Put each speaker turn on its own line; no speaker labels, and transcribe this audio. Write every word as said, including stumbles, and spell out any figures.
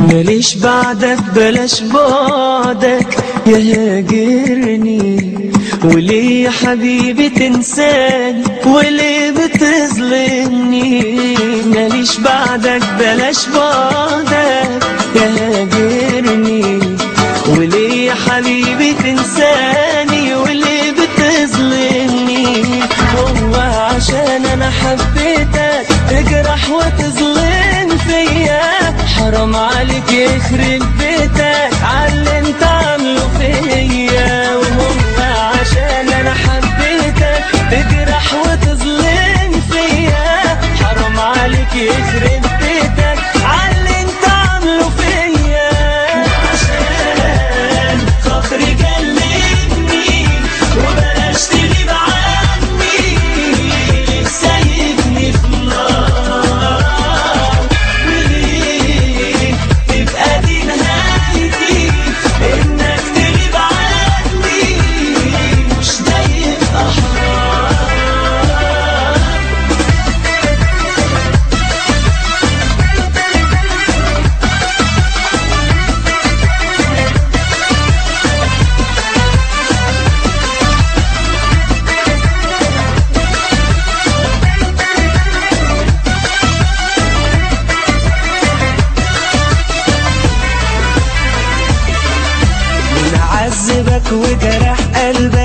ماليش بعدك بلاش بعدك يا هاجرني، وليه يا حبيبي تنساني وليه بتظلمني؟ ماليش بعدك بلاش بعدك يا هاجرني، وليه يا حبيبي تنساني وليه بتظلمني؟ هو عشان انا حبيتك تجرح وتظلم فيا؟ حرام عليك يخرب بيتك عاللي انت عامله فيا. وهو عشان انا حبيتك تجرح وتظلم فيا؟ حرام عليك يخرب بيتك عاللي انت عامله فيا. عشان خاطري كلمني وبلاش تغيب عني، سايبني في النار وليه تبقى دي نهايتي؟ انك تغيب عني مش ده يبقى حرام. عذبك وجرح قلبك